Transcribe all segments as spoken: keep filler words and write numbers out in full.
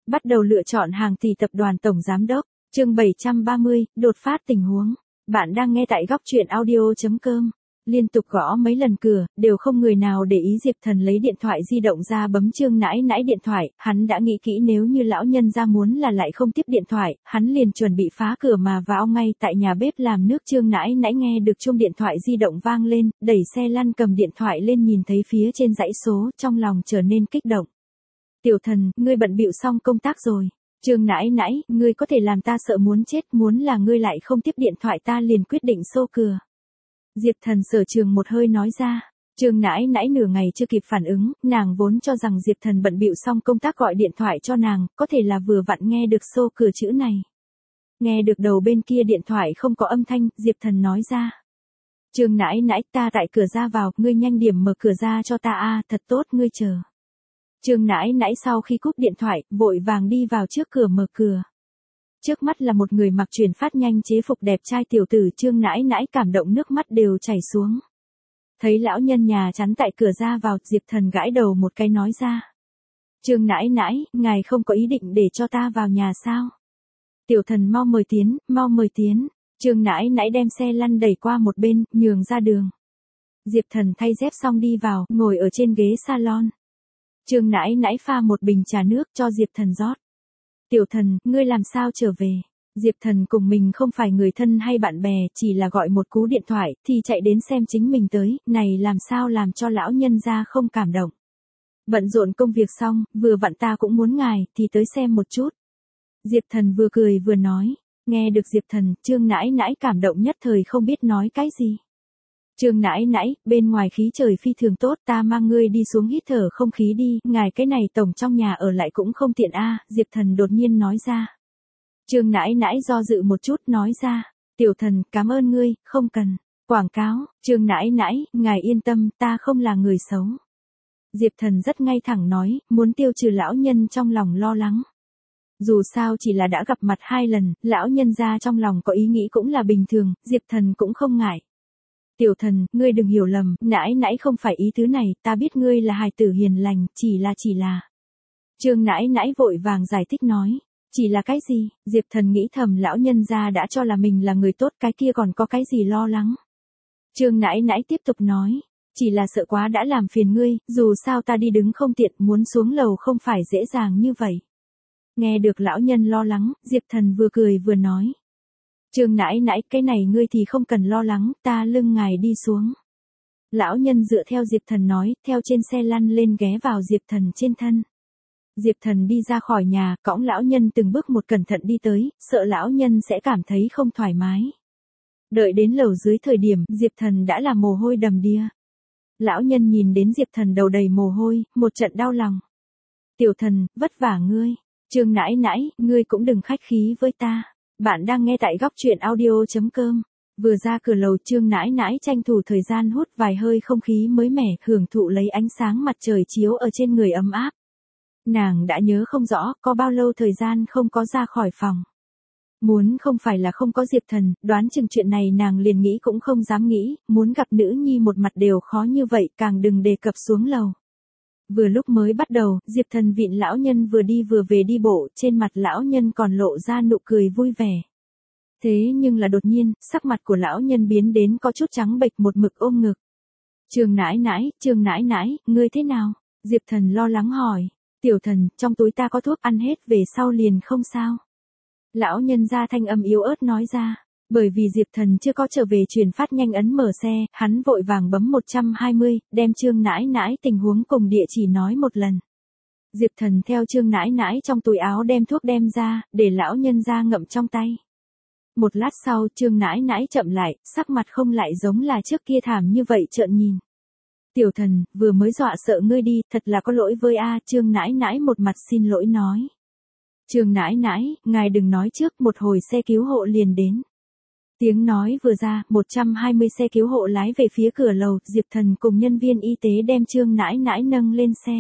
Bắt đầu lựa chọn hàng tỷ tập đoàn tổng giám đốc. Chương bảy trăm ba mươi, đột phát tình huống. Bạn đang nghe tại góc truyện audio chấm com. Liên tục gõ mấy lần cửa, đều không người nào để ý. Diệp Thần lấy điện thoại di động ra bấm Trương Nãi Nãi điện thoại, hắn đã nghĩ kỹ nếu như lão nhân ra muốn là lại không tiếp điện thoại, hắn liền chuẩn bị phá cửa mà vào ngay tại nhà bếp làm nước. Trương Nãi Nãi nghe được chuông điện thoại di động vang lên, đẩy xe lăn cầm điện thoại lên nhìn thấy phía trên dãy số, trong lòng trở nên kích động. Tiểu Thần, ngươi bận bịu xong công tác rồi. Trương Nãi Nãi, ngươi có thể làm ta sợ muốn chết, muốn là ngươi lại không tiếp điện thoại ta liền quyết định xô cửa. Diệp Thần sở trường một hơi nói ra. Trương Nãi Nãi nửa ngày chưa kịp phản ứng, nàng vốn cho rằng Diệp Thần bận bịu xong công tác gọi điện thoại cho nàng, có thể là vừa vặn nghe được xô cửa chữ này. Nghe được đầu bên kia điện thoại không có âm thanh, Diệp Thần nói ra. Trương Nãi Nãi, ta tại cửa ra vào, ngươi nhanh điểm mở cửa ra cho ta a, thật tốt, ngươi chờ. Trương Nãi Nãi sau khi cúp điện thoại, vội vàng đi vào trước cửa mở cửa. Trước mắt là một người mặc chuyển phát nhanh chế phục đẹp trai tiểu tử. Trương Nãi Nãi cảm động nước mắt đều chảy xuống. Thấy lão nhân nhà chắn tại cửa ra vào, Diệp Thần gãi đầu một cái nói ra. Trương Nãi Nãi, ngài không có ý định để cho ta vào nhà sao? Tiểu Thần mau mời tiến, mau mời tiến. Trương Nãi Nãi đem xe lăn đẩy qua một bên, nhường ra đường. Diệp Thần thay dép xong đi vào, ngồi ở trên ghế salon. Trương Nãi Nãi pha một bình trà nước cho Diệp Thần rót. Tiểu Thần, ngươi làm sao trở về? Diệp Thần cùng mình không phải người thân hay bạn bè, chỉ là gọi một cú điện thoại, thì chạy đến xem chính mình tới, này làm sao làm cho lão nhân gia không cảm động. Bận rộn công việc xong, vừa vặn ta cũng muốn ngài, thì tới xem một chút. Diệp Thần vừa cười vừa nói, nghe được Diệp Thần, Trương Nãi Nãi cảm động nhất thời không biết nói cái gì. Trương Nãi Nãi, bên ngoài khí trời phi thường tốt, ta mang ngươi đi xuống hít thở không khí đi, ngài cái này tổng trong nhà ở lại cũng không tiện a. Diệp Thần đột nhiên nói ra. Trương Nãi Nãi do dự một chút nói ra, Tiểu Thần, cảm ơn ngươi, không cần. Quảng cáo, Trương Nãi Nãi, ngài yên tâm, ta không là người xấu. Diệp Thần rất ngay thẳng nói, muốn tiêu trừ lão nhân trong lòng lo lắng. Dù sao chỉ là đã gặp mặt hai lần, lão nhân ra trong lòng có ý nghĩ cũng là bình thường, Diệp Thần cũng không ngại. Tiểu Thần, ngươi đừng hiểu lầm, Nãi Nãi không phải ý tứ này, ta biết ngươi là hài tử hiền lành, chỉ là chỉ là. Trương Nãi Nãi vội vàng giải thích nói, chỉ là cái gì? Diệp Thần nghĩ thầm lão nhân gia đã cho là mình là người tốt, cái kia còn có cái gì lo lắng. Trương Nãi Nãi tiếp tục nói, chỉ là sợ quá đã làm phiền ngươi, dù sao ta đi đứng không tiện, muốn xuống lầu không phải dễ dàng như vậy. Nghe được lão nhân lo lắng, Diệp Thần vừa cười vừa nói. Trương Nãi Nãi, cái này ngươi thì không cần lo lắng, ta lưng ngài đi xuống. Lão nhân dựa theo Diệp Thần nói, theo trên xe lăn lên ghé vào Diệp Thần trên thân. Diệp Thần đi ra khỏi nhà, cõng lão nhân từng bước một cẩn thận đi tới, sợ lão nhân sẽ cảm thấy không thoải mái. Đợi đến lầu dưới thời điểm, Diệp Thần đã là mồ hôi đầm đìa. Lão nhân nhìn đến Diệp Thần đầu đầy mồ hôi, một trận đau lòng. Tiểu Thần, vất vả ngươi. Trương Nãi Nãi, ngươi cũng đừng khách khí với ta. Bạn đang nghe tại góc truyện audio chấm com. Vừa ra cửa lầu, Trương Nãi Nãi tranh thủ thời gian hút vài hơi không khí mới mẻ, hưởng thụ lấy ánh sáng mặt trời chiếu ở trên người ấm áp. Nàng đã nhớ không rõ có bao lâu thời gian không có ra khỏi phòng. Muốn không phải là không có Diệp Thần, đoán chừng chuyện này nàng liền nghĩ cũng không dám nghĩ, muốn gặp nữ nhi một mặt đều khó như vậy, càng đừng đề cập xuống lầu. Vừa lúc mới bắt đầu, Diệp Thần vịn lão nhân vừa đi vừa về đi bộ, trên mặt lão nhân còn lộ ra nụ cười vui vẻ. Thế nhưng là đột nhiên, sắc mặt của lão nhân biến đến có chút trắng bệch, một mực ôm ngực. Trương Nãi Nãi, Trương Nãi Nãi, ngươi thế nào? Diệp Thần lo lắng hỏi. Tiểu Thần, trong túi ta có thuốc, ăn hết về sau liền không sao. Lão nhân ra thanh âm yếu ớt nói ra. Bởi vì Diệp Thần chưa có trở về chuyển phát nhanh ấn mở xe, hắn vội vàng bấm một trăm hai mươi, đem Trương Nãi Nãi tình huống cùng địa chỉ nói một lần. Diệp Thần theo Trương Nãi Nãi trong túi áo đem thuốc đem ra, để lão nhân ra ngậm trong tay. Một lát sau, Trương Nãi Nãi chậm lại, sắc mặt không lại giống là trước kia thảm như vậy trợn nhìn. Tiểu Thần, vừa mới dọa sợ ngươi đi, thật là có lỗi với a. Trương Nãi Nãi một mặt xin lỗi nói. Trương Nãi Nãi, ngài đừng nói trước, một hồi xe cứu hộ liền đến. Tiếng nói vừa ra, một trăm hai mươi xe cứu hộ lái về phía cửa lầu, Diệp Thần cùng nhân viên y tế đem Trương Nãi Nãi nâng lên xe.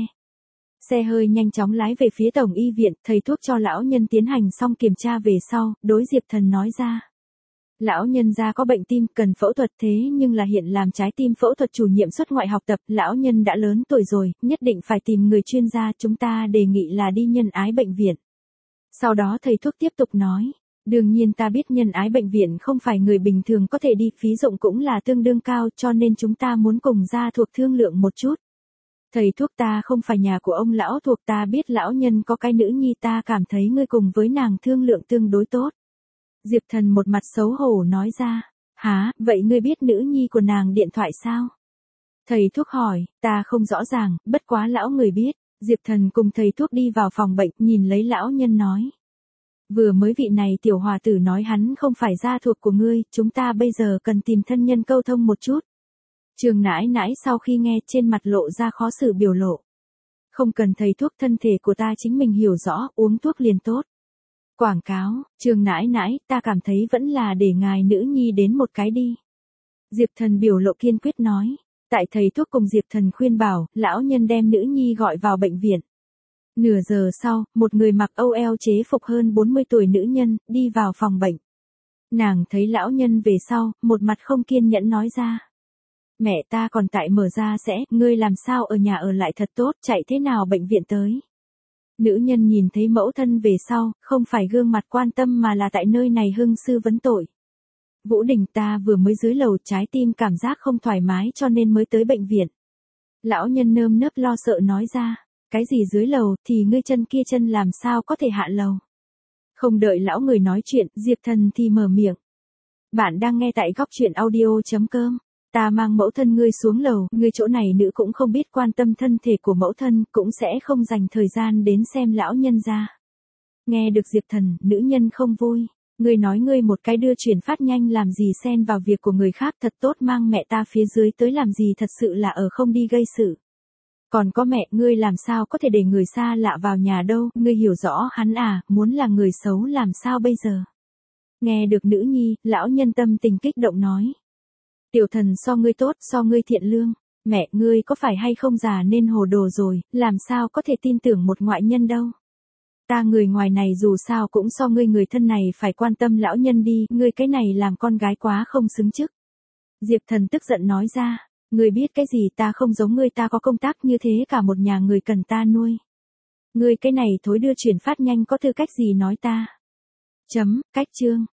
Xe hơi nhanh chóng lái về phía tổng y viện, thầy thuốc cho lão nhân tiến hành xong kiểm tra về sau, đối Diệp Thần nói ra. Lão nhân gia có bệnh tim, cần phẫu thuật, thế nhưng là hiện làm trái tim phẫu thuật chủ nhiệm xuất ngoại học tập, lão nhân đã lớn tuổi rồi, nhất định phải tìm người chuyên gia, chúng ta đề nghị là đi Nhân Ái bệnh viện. Sau đó thầy thuốc tiếp tục nói. Đương nhiên ta biết nhân ái bệnh viện không phải người bình thường có thể đi, phí dụng cũng là tương đương cao, cho nên chúng ta muốn cùng gia thuộc thương lượng một chút. Thầy thuốc, ta không phải nhà của ông lão thuộc, ta biết lão nhân có cái nữ nhi, ta cảm thấy ngươi cùng với nàng thương lượng tương đối tốt. Diệp Thần một mặt xấu hổ nói ra. Hả, vậy ngươi biết nữ nhi của nàng điện thoại sao? Thầy thuốc hỏi. Ta không rõ ràng, bất quá lão người biết. Diệp Thần cùng thầy thuốc đi vào phòng bệnh, nhìn lấy lão nhân nói. Vừa mới vị này tiểu hòa tử nói hắn không phải gia thuộc của ngươi, chúng ta bây giờ cần tìm thân nhân câu thông một chút. Trường nãi nãi sau khi nghe trên mặt lộ ra khó xử biểu lộ. Không cần thầy thuốc, thân thể của ta chính mình hiểu rõ, uống thuốc liền tốt. Quảng cáo. Trường nãi nãi, ta cảm thấy vẫn là để ngài nữ nhi đến một cái đi. Diệp Thần biểu lộ kiên quyết nói. Tại thầy thuốc cùng Diệp Thần khuyên bảo, lão nhân đem nữ nhi gọi vào bệnh viện. Nửa giờ sau, một người mặc âu eo chế phục hơn bốn mươi tuổi nữ nhân, đi vào phòng bệnh. Nàng thấy lão nhân về sau, một mặt không kiên nhẫn nói ra. Mẹ ta còn tại mở ra sẽ, ngươi làm sao ở nhà ở lại thật tốt, chạy thế nào bệnh viện tới. Nữ nhân nhìn thấy mẫu thân về sau, không phải gương mặt quan tâm mà là tại nơi này hưng sư vấn tội. Vũ Đình, ta vừa mới dưới lầu, trái tim cảm giác không thoải mái cho nên mới tới bệnh viện. Lão nhân nơm nớp lo sợ nói ra. Cái gì dưới lầu, thì ngươi chân kia chân làm sao có thể hạ lầu. Không đợi lão người nói chuyện, Diệp Thần thì mở miệng. Bạn đang nghe tại góc truyện audio.com. Ta mang mẫu thân ngươi xuống lầu, ngươi chỗ này nữ cũng không biết quan tâm thân thể của mẫu thân, cũng sẽ không dành thời gian đến xem lão nhân ra. Nghe được Diệp Thần, nữ nhân không vui. Ngươi nói ngươi một cái đưa chuyển phát nhanh làm gì xen vào việc của người khác, thật tốt mang mẹ ta phía dưới tới làm gì, thật sự là ở không đi gây sự. Còn có mẹ, ngươi làm sao có thể để người xa lạ vào nhà đâu, ngươi hiểu rõ hắn à, muốn là người xấu làm sao bây giờ. Nghe được nữ nhi, lão nhân tâm tình kích động nói. Tiểu Thần so ngươi tốt, so ngươi thiện lương, mẹ ngươi có phải hay không già nên hồ đồ rồi, làm sao có thể tin tưởng một ngoại nhân đâu. Ta người ngoài này dù sao cũng so ngươi người thân này phải quan tâm lão nhân đi, ngươi cái này làm con gái quá không xứng chức. Diệp Thần tức giận nói ra. Ngươi biết cái gì, ta không giống ngươi, ta có công tác như thế cả một nhà người cần ta nuôi. Ngươi cái này thối đưa chuyển phát nhanh có tư cách gì nói ta. Chấm, cách chương.